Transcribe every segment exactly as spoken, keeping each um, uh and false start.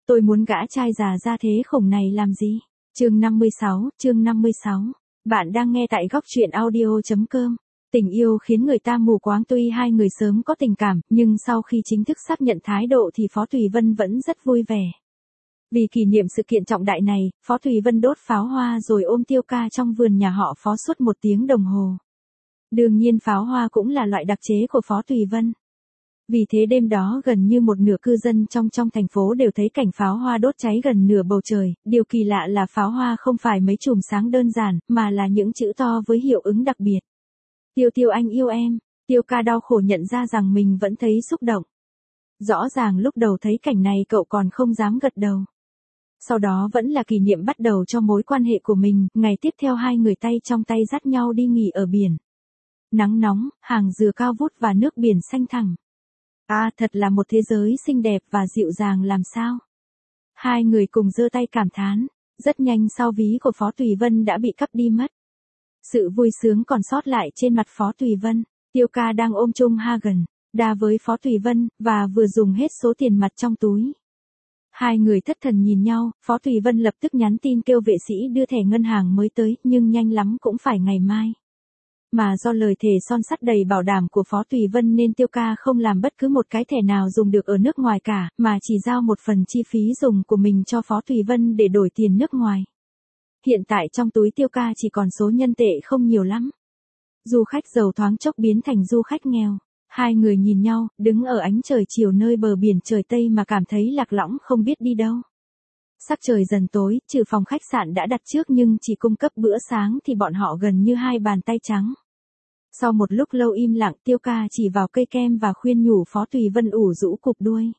Tôi muốn gã trai già ra thế khủng này làm gì? Chương năm mươi sáu, chương năm mươi sáu. Bạn đang nghe tại góc truyện audio chấm com. Tình yêu khiến người ta mù quáng, tuy hai người sớm có tình cảm, nhưng sau khi chính thức xác nhận thái độ thì Phó Thùy Vân vẫn rất vui vẻ. Vì kỷ niệm sự kiện trọng đại này, Phó Thùy Vân đốt pháo hoa rồi ôm Tiêu Ca trong vườn nhà họ Phó suốt một tiếng đồng hồ. Đương nhiên pháo hoa cũng là loại đặc chế của Phó Thùy Vân. Vì thế đêm đó gần như một nửa cư dân trong trong thành phố đều thấy cảnh pháo hoa đốt cháy gần nửa bầu trời. Điều kỳ lạ là pháo hoa không phải mấy chùm sáng đơn giản, mà là những chữ to với hiệu ứng đặc biệt. Tiêu Tiêu anh yêu em. Tiêu Ca đau khổ nhận ra rằng mình vẫn thấy xúc động. Rõ ràng lúc đầu thấy cảnh này cậu còn không dám gật đầu. Sau đó vẫn là kỷ niệm bắt đầu cho mối quan hệ của mình. Ngày tiếp theo hai người tay trong tay dắt nhau đi nghỉ ở biển. Nắng nóng, hàng dừa cao vút và nước biển xanh thẳm. À, thật là một thế giới xinh đẹp và dịu dàng làm sao. Hai người cùng giơ tay cảm thán. Rất nhanh sau ví của Phó Thùy Vân đã bị cắp đi mất. Sự vui sướng còn sót lại trên mặt Phó Thùy Vân. Tiêu Ca đang ôm chung Hagen, đa với Phó Thùy Vân, và vừa dùng hết số tiền mặt trong túi. Hai người thất thần nhìn nhau, Phó Thùy Vân lập tức nhắn tin kêu vệ sĩ đưa thẻ ngân hàng mới tới, nhưng nhanh lắm cũng phải ngày mai. Mà do lời thề son sắt đầy bảo đảm của Phó Thùy Vân nên Tiêu Ca không làm bất cứ một cái thẻ nào dùng được ở nước ngoài cả, mà chỉ giao một phần chi phí dùng của mình cho Phó Thùy Vân để đổi tiền nước ngoài. Hiện tại trong túi Tiêu Ca chỉ còn số nhân tệ không nhiều lắm. Du khách giàu thoáng chốc biến thành du khách nghèo. Hai người nhìn nhau, đứng ở ánh trời chiều nơi bờ biển trời Tây mà cảm thấy lạc lõng không biết đi đâu. Sắc trời dần tối, trừ phòng khách sạn đã đặt trước nhưng chỉ cung cấp bữa sáng thì bọn họ gần như hai bàn tay trắng. Sau một lúc lâu im lặng, Tiêu Ca chỉ vào cây kem và khuyên nhủ Phó Thùy Vân ủ rũ cụp đuôi.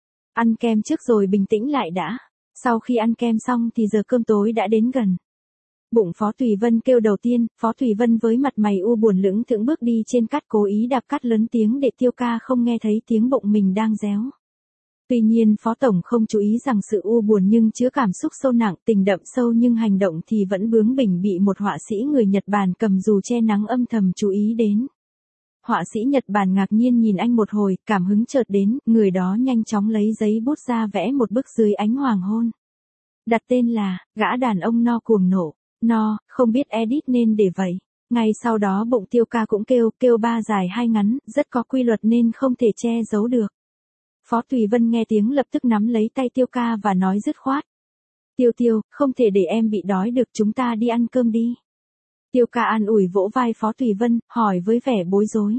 Ăn kem trước rồi bình tĩnh lại đã. Sau khi ăn kem xong thì giờ cơm tối đã đến gần. Bụng Phó Thùy Vân kêu đầu tiên, Phó Thùy Vân với mặt mày u buồn lững thững bước đi trên cát, cố ý đạp cát lớn tiếng để Tiêu Ca không nghe thấy tiếng bụng mình đang réo. Tuy nhiên Phó Tổng không chú ý rằng sự u buồn nhưng chứa cảm xúc sâu nặng, tình đậm sâu nhưng hành động thì vẫn bướng bỉnh bị một họa sĩ người Nhật Bản cầm dù che nắng âm thầm chú ý đến. Họa sĩ Nhật Bản ngạc nhiên nhìn anh một hồi, cảm hứng chợt đến, người đó nhanh chóng lấy giấy bút ra vẽ một bức dưới ánh hoàng hôn. Đặt tên là, gã đàn ông no cuồng nộ. No, không biết edit nên để vậy. Ngay sau đó bụng Tiêu Ca cũng kêu, kêu ba dài hai ngắn, rất có quy luật nên không thể che giấu được. Phó Thùy Vân nghe tiếng lập tức nắm lấy tay Tiêu Ca và nói dứt khoát. Tiêu Tiêu, không thể để em bị đói được, chúng ta đi ăn cơm đi. Tiêu Ca an ủi vỗ vai Phó Thùy Vân, hỏi với vẻ bối rối.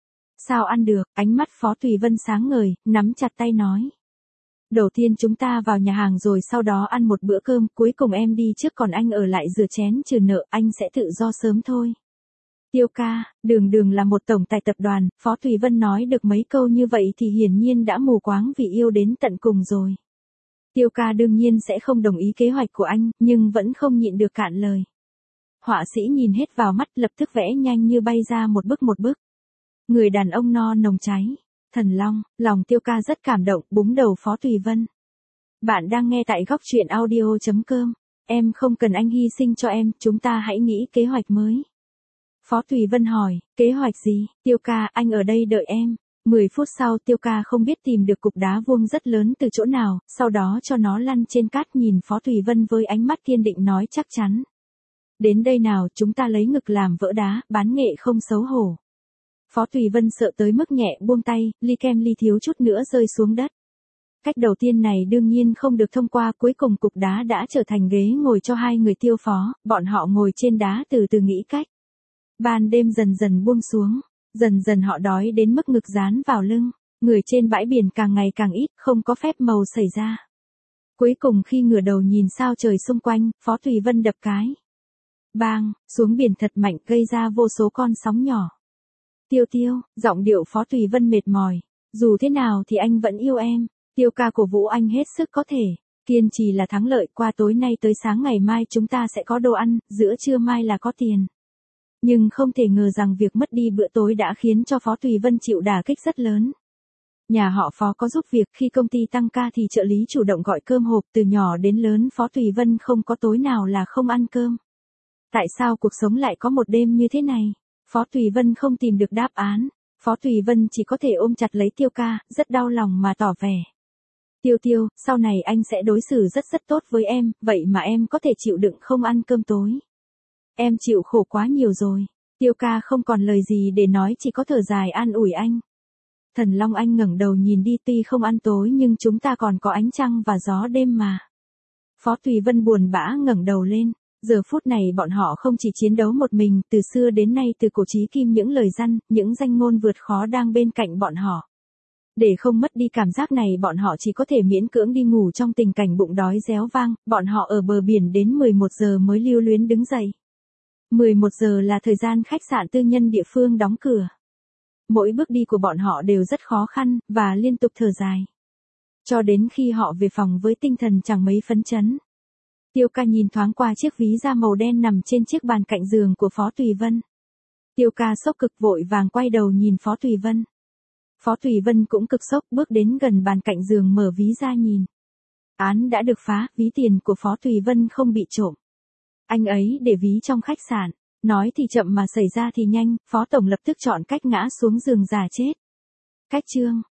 Sao ăn được, ánh mắt Phó Thùy Vân sáng ngời, nắm chặt tay nói. Đầu tiên chúng ta vào nhà hàng rồi sau đó ăn một bữa cơm, cuối cùng em đi trước còn anh ở lại rửa chén trừ nợ, anh sẽ tự do sớm thôi. Tiêu Ca, đường đường là một tổng tài tập đoàn, Phó Thùy Vân nói được mấy câu như vậy thì hiển nhiên đã mù quáng vì yêu đến tận cùng rồi. Tiêu Ca đương nhiên sẽ không đồng ý kế hoạch của anh, nhưng vẫn không nhịn được cạn lời. Họa sĩ nhìn hết vào mắt lập tức vẽ nhanh như bay ra một bức một bức. Người đàn ông no nồng cháy. Thần long, lòng Tiêu Ca rất cảm động, búng đầu Phó Thùy Vân. Bạn đang nghe tại góc truyện audio chấm com. Em không cần anh hy sinh cho em, chúng ta hãy nghĩ kế hoạch mới. Phó Thùy Vân hỏi, kế hoạch gì? Tiêu Ca, anh ở đây đợi em. Mười phút sau Tiêu Ca không biết tìm được cục đá vuông rất lớn từ chỗ nào, sau đó cho nó lăn trên cát, nhìn Phó Thùy Vân với ánh mắt kiên định nói chắc chắn. Đến đây nào, chúng ta lấy ngực làm vỡ đá, bán nghệ không xấu hổ. Phó Thùy Vân sợ tới mức nhẹ buông tay, ly kem ly thiếu chút nữa rơi xuống đất. Cách đầu tiên này đương nhiên không được thông qua, cuối cùng cục đá đã trở thành ghế ngồi cho hai người Tiêu Phó, bọn họ ngồi trên đá từ từ nghĩ cách. Ban đêm dần dần buông xuống, dần dần họ đói đến mức ngực dán vào lưng, người trên bãi biển càng ngày càng ít, không có phép màu xảy ra. Cuối cùng khi ngửa đầu nhìn sao trời xung quanh, Phó Thùy Vân đập cái. Bang, xuống biển thật mạnh gây ra vô số con sóng nhỏ. Tiêu Tiêu, giọng điệu Phó Thùy Vân mệt mỏi. Dù thế nào thì anh vẫn yêu em. Tiêu Ca cổ vũ anh hết sức có thể. Kiên trì là thắng lợi, qua tối nay tới sáng ngày mai chúng ta sẽ có đồ ăn, giữa trưa mai là có tiền. Nhưng không thể ngờ rằng việc mất đi bữa tối đã khiến cho Phó Thùy Vân chịu đả kích rất lớn. Nhà họ Phó có giúp việc, khi công ty tăng ca thì trợ lý chủ động gọi cơm hộp, từ nhỏ đến lớn Phó Thùy Vân không có tối nào là không ăn cơm. Tại sao cuộc sống lại có một đêm như thế này? Phó Thùy Vân không tìm được đáp án. Phó Thùy Vân chỉ có thể ôm chặt lấy Tiêu Ca, rất đau lòng mà tỏ vẻ. Tiêu Tiêu, sau này anh sẽ đối xử rất rất tốt với em, vậy mà em có thể chịu đựng không ăn cơm tối. Em chịu khổ quá nhiều rồi. Tiêu ca không còn lời gì để nói, chỉ có thở dài an ủi anh. Thần Long Anh ngẩng đầu nhìn đi, tuy không ăn tối nhưng chúng ta còn có ánh trăng và gió đêm mà. Phó Tùy Vân buồn bã ngẩng đầu lên. Giờ phút này bọn họ không chỉ chiến đấu một mình, từ xưa đến nay từ cổ chí kim những lời răn, những danh ngôn vượt khó đang bên cạnh bọn họ. Để không mất đi cảm giác này, bọn họ chỉ có thể miễn cưỡng đi ngủ trong tình cảnh bụng đói réo vang, bọn họ ở bờ biển đến mười một giờ mới lưu luyến đứng dậy. mười một giờ là thời gian khách sạn tư nhân địa phương đóng cửa. Mỗi bước đi của bọn họ đều rất khó khăn, và liên tục thở dài. Cho đến khi họ về phòng với tinh thần chẳng mấy phấn chấn. Tiêu ca nhìn thoáng qua chiếc ví da màu đen nằm trên chiếc bàn cạnh giường của Phó Tùy Vân. Tiêu ca sốc cực, vội vàng quay đầu nhìn Phó Tùy Vân. Phó Tùy Vân cũng cực sốc, bước đến gần bàn cạnh giường mở ví ra nhìn. Án đã được phá, ví tiền của Phó Tùy Vân không bị trộm. Anh ấy để ví trong khách sạn. Nói thì chậm mà xảy ra thì nhanh, Phó Tổng lập tức chọn cách ngã xuống giường giả chết. Cách chương